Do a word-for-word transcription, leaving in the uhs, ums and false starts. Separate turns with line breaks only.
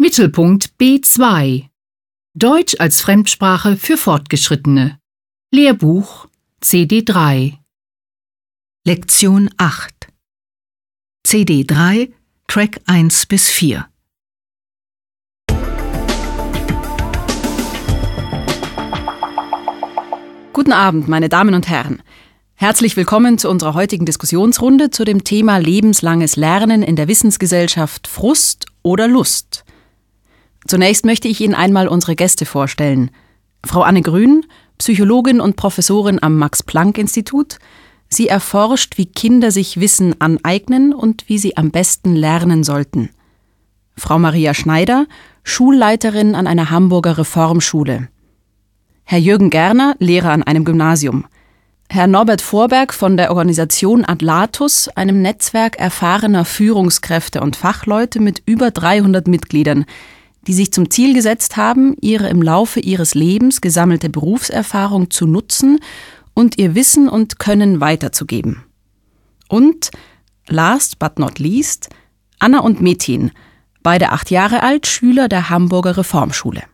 Mittelpunkt B zwei. Deutsch als Fremdsprache für Fortgeschrittene. Lehrbuch C D drei.
Lektion acht. C D drei, Track eins bis vier.
Guten Abend, meine Damen und Herren. Herzlich willkommen zu unserer heutigen Diskussionsrunde zu dem Thema lebenslanges Lernen in der Wissensgesellschaft Frust oder Lust. Zunächst möchte ich Ihnen einmal unsere Gäste vorstellen. Frau Anne Grün, Psychologin und Professorin am Max-Planck-Institut. Sie erforscht, wie Kinder sich Wissen aneignen und wie sie am besten lernen sollten. Frau Maria Schneider, Schulleiterin an einer Hamburger Reformschule. Herr Jürgen Gerner, Lehrer an einem Gymnasium. Herr Norbert Vorberg von der Organisation Atlatus, einem Netzwerk erfahrener Führungskräfte und Fachleute mit über dreihundert Mitgliedern, die sich zum Ziel gesetzt haben, ihre im Laufe ihres Lebens gesammelte Berufserfahrung zu nutzen und ihr Wissen und Können weiterzugeben. Und, last but not least, Anna und Metin, beide acht Jahre alt, Schüler der Hamburger Reformschule.